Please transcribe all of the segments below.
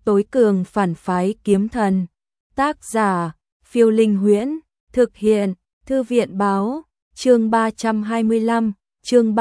tối cường phản phái kiếm thần. Tác giả, Phiêu Linh Huyễn, thực hiện, Thư viện báo, chương 325, chương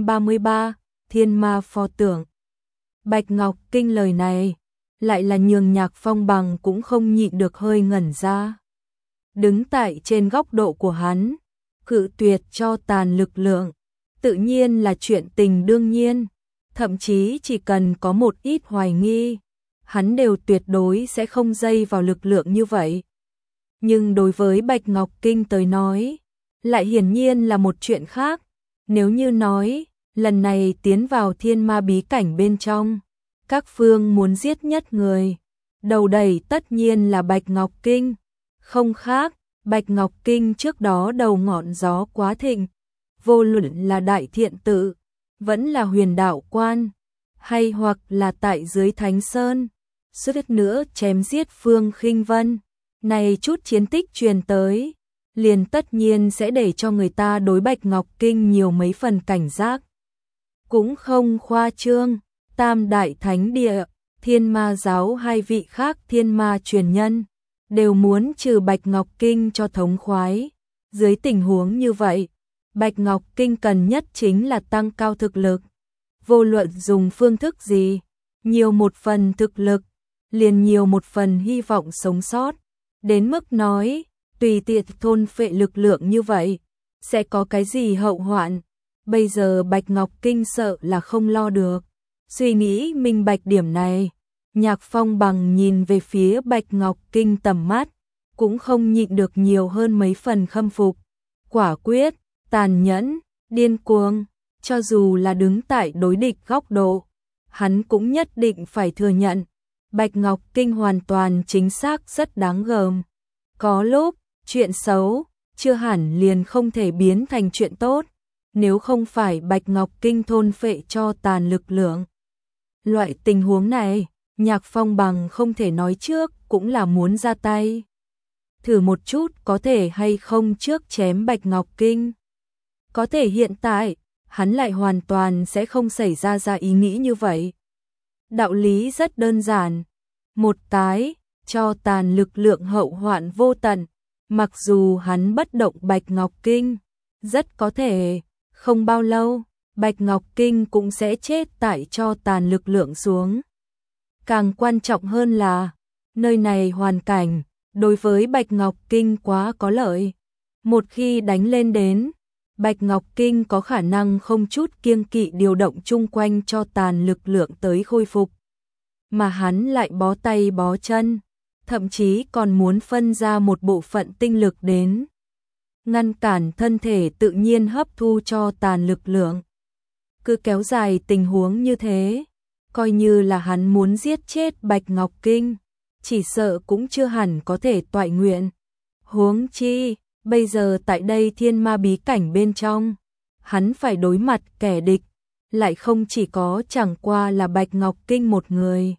333, Thiên Ma pho tượng. Bạch Ngọc Kinh lời này, lại là nhường Nhạc Phong Bằng cũng không nhịn được hơi ngẩn ra. Đứng tại trên góc độ của hắn, cự tuyệt cho tàn lực lượng, tự nhiên là chuyện tình đương nhiên, thậm chí chỉ cần có một ít hoài nghi, hắn đều tuyệt đối sẽ không dây vào lực lượng như vậy. Nhưng đối với Bạch Ngọc Kinh tới nói, lại hiển nhiên là một chuyện khác. Nếu như nói, lần này tiến vào thiên ma bí cảnh bên trong, các phương muốn giết nhất người, đầu đầy tất nhiên là Bạch Ngọc Kinh. Không khác, Bạch Ngọc Kinh trước đó đầu ngọn gió quá thịnh, vô luận là Đại Thiện Tự, vẫn là Huyền Đạo Quan, hay hoặc là tại dưới Thánh Sơn, suýt nữa chém giết Phương Khinh Vân. Này chút chiến tích truyền tới, liền tất nhiên sẽ để cho người ta đối Bạch Ngọc Kinh nhiều mấy phần cảnh giác. Cũng không khoa trương, Tam Đại Thánh Địa, Thiên Ma Giáo hai vị khác thiên ma truyền nhân, đều muốn trừ Bạch Ngọc Kinh cho thống khoái. Dưới tình huống như vậy, Bạch Ngọc Kinh cần nhất chính là tăng cao thực lực. Vô luận dùng phương thức gì, nhiều một phần thực lực, liền nhiều một phần hy vọng sống sót. Đến mức nói, tùy tiện thôn phệ lực lượng như vậy, sẽ có cái gì hậu hoạn. Bây giờ Bạch Ngọc Kinh sợ là không lo được. Suy nghĩ minh bạch điểm này, Nhạc Phong Bằng nhìn về phía Bạch Ngọc Kinh tầm mắt, cũng không nhịn được nhiều hơn mấy phần khâm phục. Quả quyết, tàn nhẫn, điên cuồng, cho dù là đứng tại đối địch góc độ, hắn cũng nhất định phải thừa nhận. Bạch Ngọc Kinh hoàn toàn chính xác rất đáng gờm. Có lúc, chuyện xấu, chưa hẳn liền không thể biến thành chuyện tốt, nếu không phải Bạch Ngọc Kinh thôn phệ cho tàn lực lượng. Loại tình huống này, Nhạc Phong Bằng không thể nói trước, cũng là muốn ra tay. Thử một chút có thể hay không trước chém Bạch Ngọc Kinh. Có thể hiện tại, hắn lại hoàn toàn sẽ không xảy ra ý nghĩ như vậy. Đạo lý rất đơn giản. Một cái, cho tàn lực lượng hậu hoạn vô tận, mặc dù hắn bất động Bạch Ngọc Kinh, rất có thể, không bao lâu, Bạch Ngọc Kinh cũng sẽ chết tại cho tàn lực lượng xuống. Càng quan trọng hơn là, nơi này hoàn cảnh, đối với Bạch Ngọc Kinh quá có lợi. Một khi đánh lên đến, Bạch Ngọc Kinh có khả năng không chút kiêng kỵ điều động chung quanh cho tàn lực lượng tới khôi phục. Mà hắn lại bó tay bó chân, thậm chí còn muốn phân ra một bộ phận tinh lực đến ngăn cản thân thể tự nhiên hấp thu cho tàn lực lượng. Cứ kéo dài tình huống như thế, coi như là hắn muốn giết chết Bạch Ngọc Kinh, chỉ sợ cũng chưa hẳn có thể toại nguyện. Huống chi, bây giờ tại đây thiên ma bí cảnh bên trong, hắn phải đối mặt kẻ địch, lại không chỉ có chẳng qua là Bạch Ngọc Kinh một người.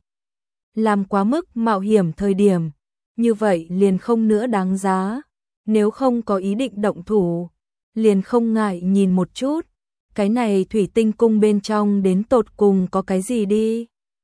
Làm quá mức mạo hiểm thời điểm, như vậy liền không nữa đáng giá. Nếu không có ý định động thủ, liền không ngại nhìn một chút, cái này thủy tinh cung bên trong đến tột cùng có cái gì đi.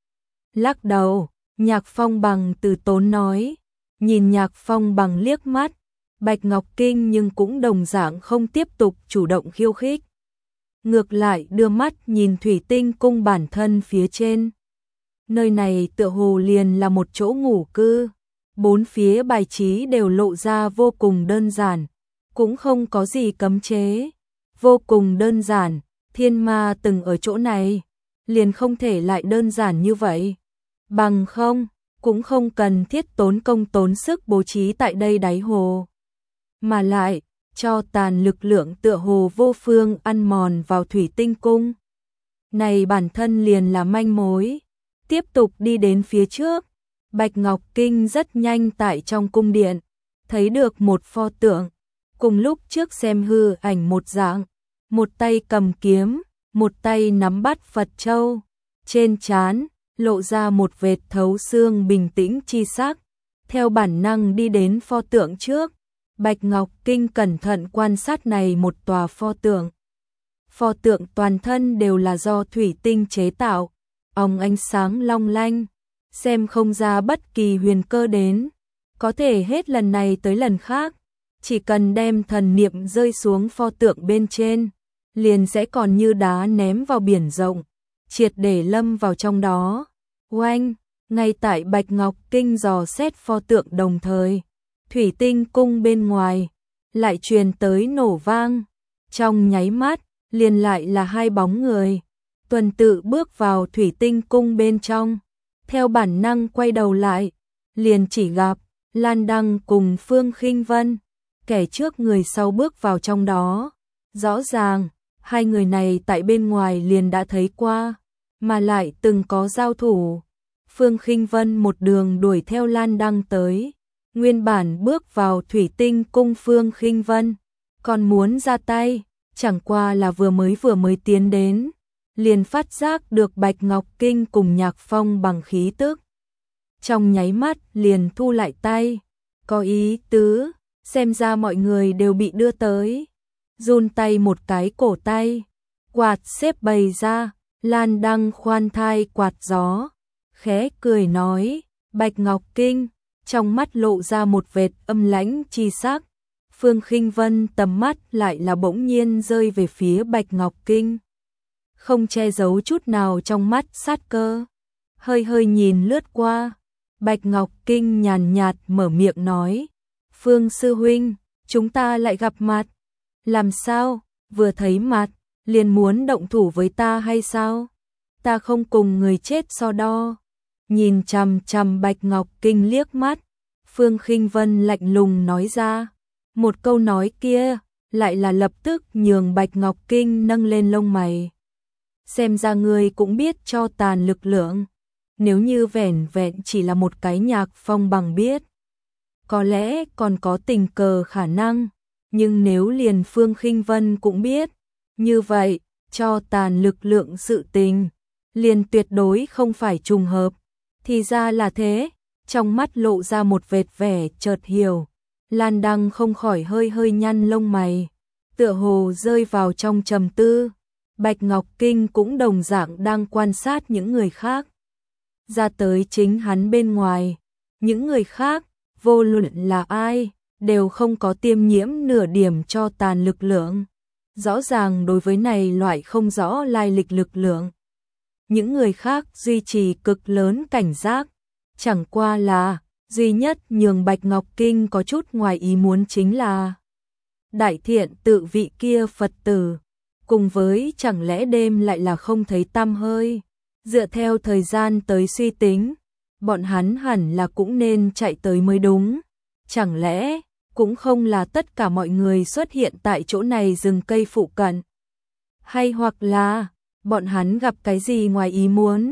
Lắc đầu, Nhạc Phong Bằng từ tốn nói, nhìn Nhạc Phong Bằng liếc mắt, Bạch Ngọc Kinh nhưng cũng đồng dạng không tiếp tục chủ động khiêu khích. Ngược lại đưa mắt nhìn thủy tinh cung bản thân phía trên. Nơi này tựa hồ liền là một chỗ ngủ cư, bốn phía bài trí đều lộ ra vô cùng đơn giản, cũng không có gì cấm chế. Vô cùng đơn giản, thiên ma từng ở chỗ này, liền không thể lại đơn giản như vậy. Bằng không, cũng không cần thiết tốn công tốn sức bố trí tại đây đáy hồ. Mà lại, cho tàn lực lượng tựa hồ vô phương ăn mòn vào thủy tinh cung. Này bản thân liền là manh mối. Tiếp tục đi đến phía trước, Bạch Ngọc Kinh rất nhanh tại trong cung điện, thấy được một pho tượng, cùng lúc trước xem hư ảnh một dạng, một tay cầm kiếm, một tay nắm bắt Phật châu, trên trán lộ ra một vệt thấu xương bình tĩnh chi sắc. Theo bản năng đi đến pho tượng trước, Bạch Ngọc Kinh cẩn thận quan sát này một tòa pho tượng. Pho tượng toàn thân đều là do thủy tinh chế tạo, óng ánh sáng long lanh, xem không ra bất kỳ huyền cơ đến. Có thể hết lần này tới lần khác, chỉ cần đem thần niệm rơi xuống pho tượng bên trên, liền sẽ còn như đá ném vào biển rộng, triệt để lâm vào trong đó. Oanh, ngay tại Bạch Ngọc Kinh dò xét pho tượng đồng thời, thủy tinh cung bên ngoài lại truyền tới nổ vang. Trong nháy mắt, liền lại là hai bóng người, tuần tự bước vào thủy tinh cung bên trong. Theo bản năng quay đầu lại, liền chỉ gặp Lan Đăng cùng Phương Khinh Vân, kẻ trước người sau bước vào trong đó. Rõ ràng, hai người này tại bên ngoài liền đã thấy qua, mà lại từng có giao thủ. Phương Khinh Vân một đường đuổi theo Lan Đăng tới, nguyên bản bước vào thủy tinh cung Phương Khinh Vân còn muốn ra tay, chẳng qua là vừa mới tiến đến, liền phát giác được Bạch Ngọc Kinh cùng Nhạc Phong bằng khí tức. Trong nháy mắt liền thu lại tay, có ý tứ, xem ra mọi người đều bị đưa tới. Run tay một cái cổ tay, quạt xếp bày ra, Lan Đăng khoan thai quạt gió, khẽ cười nói, Bạch Ngọc Kinh, trong mắt lộ ra một vệt âm lãnh chi sắc. Phương Khinh Vân tầm mắt lại là bỗng nhiên rơi về phía Bạch Ngọc Kinh, không che giấu chút nào trong mắt sát cơ, hơi hơi nhìn lướt qua. Bạch Ngọc Kinh nhàn nhạt mở miệng nói, Phương sư huynh, chúng ta lại gặp mặt. Làm sao, vừa thấy mặt, liền muốn động thủ với ta hay sao? Ta không cùng người chết so đo. Nhìn chằm chằm Bạch Ngọc Kinh liếc mắt, Phương Khinh Vân lạnh lùng nói ra. Một câu nói kia, lại là lập tức nhường Bạch Ngọc Kinh nâng lên lông mày. Xem ra ngươi cũng biết cho tàn lực lượng. Nếu như vẻn vẹn chỉ là một cái Nhạc Phong bằng biết, có lẽ còn có tình cờ khả năng. Nhưng nếu liền Phương Khinh Vân cũng biết, như vậy, cho tàn lực lượng sự tình, liền tuyệt đối không phải trùng hợp. Thì ra là thế, trong mắt lộ ra một vệt vẻ chợt hiểu. Lan Đăng không khỏi hơi hơi nhăn lông mày, tựa hồ rơi vào trong trầm tư. Bạch Ngọc Kinh cũng đồng dạng đang quan sát những người khác. Ra tới chính hắn bên ngoài, những người khác, vô luận là ai, đều không có tiêm nhiễm nửa điểm cho tàn lực lượng. Rõ ràng đối với này loại không rõ lai lịch lực lượng, những người khác duy trì cực lớn cảnh giác. Chẳng qua là, duy nhất nhường Bạch Ngọc Kinh có chút ngoài ý muốn chính là Đại Thiện Tự vị kia Phật tử, cùng với chẳng lẽ đêm lại là không thấy tăm hơi. Dựa theo thời gian tới suy tính, bọn hắn hẳn là cũng nên chạy tới mới đúng. Chẳng lẽ cũng không là tất cả mọi người xuất hiện tại chỗ này rừng cây phụ cận? Hay hoặc là bọn hắn gặp cái gì ngoài ý muốn?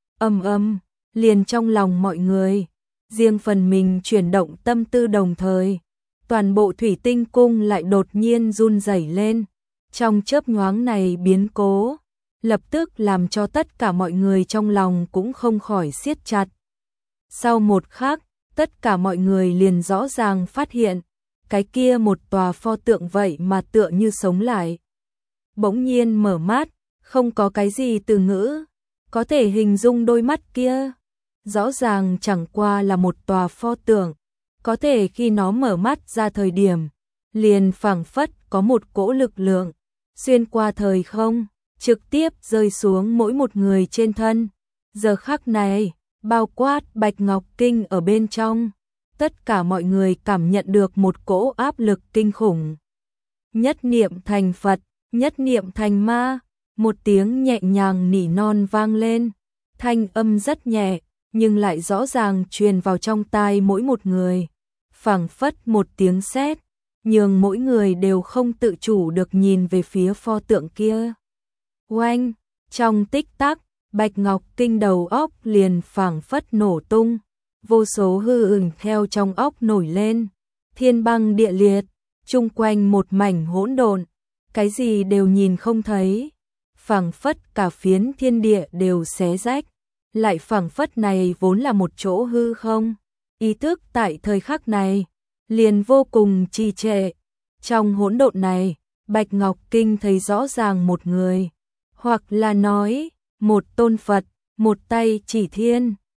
Liền trong lòng mọi người, riêng phần mình chuyển động tâm tư đồng thời, toàn bộ thủy tinh cung lại đột nhiên run rẩy lên. Trong chớp nhoáng này biến cố, lập tức làm cho tất cả mọi người trong lòng cũng không khỏi siết chặt. Sau một khắc, tất cả mọi người liền rõ ràng phát hiện, cái kia một tòa pho tượng vậy mà tựa như sống lại. Bỗng nhiên mở mắt, không có cái gì từ ngữ có thể hình dung đôi mắt kia. Rõ ràng chẳng qua là một tòa pho tượng, có thể khi nó mở mắt ra thời điểm, liền phảng phất có một cỗ lực lượng xuyên qua thời không, trực tiếp rơi xuống mỗi một người trên thân. Giờ khắc này, bao quát Bạch Ngọc Kinh ở bên trong, tất cả mọi người cảm nhận được một cỗ áp lực kinh khủng. Nhất niệm thành Phật, nhất niệm thành ma, một tiếng nhẹ nhàng nỉ non vang lên, thanh âm rất nhẹ, nhưng lại rõ ràng truyền vào trong tai mỗi một người, phảng phất một tiếng sét, nhường mỗi người đều không tự chủ được nhìn về phía pho tượng kia. Oanh, trong tích tắc, Bạch Ngọc Kinh đầu óc liền phảng phất nổ tung, vô số hư ảnh theo trong óc nổi lên, thiên băng địa liệt, chung quanh một mảnh hỗn độn, cái gì đều nhìn không thấy, phảng phất cả phiến thiên địa đều xé rách, lại phảng phất này vốn là một chỗ hư không. Ý thức tại thời khắc này liền vô cùng trì trệ. Trong hỗn độn này, Bạch Ngọc Kinh thấy rõ ràng một người, hoặc là nói, một tôn Phật, một tay chỉ thiên,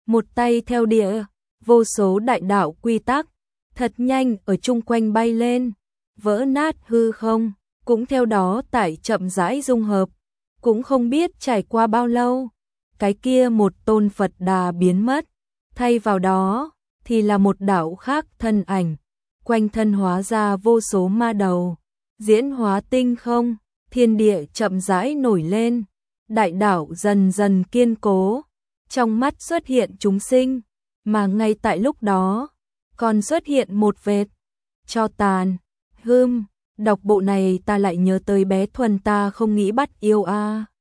một tay theo địa, vô số đại đạo quy tắc, thật nhanh ở chung quanh bay lên, vỡ nát hư không, cũng theo đó tải chậm rãi dung hợp, cũng không biết trải qua bao lâu, cái kia một tôn Phật Đà biến mất, thay vào đó thì là một đạo khác thân ảnh, quanh thân hóa ra vô số ma đầu, diễn hóa tinh không, thiên địa chậm rãi nổi lên, đại đạo dần dần kiên cố, trong mắt xuất hiện chúng sinh, mà ngay tại lúc đó, còn xuất hiện một vệt cho tàn. Đọc bộ này ta lại nhớ tới bé Thuần ta không nghĩ bắt yêu a.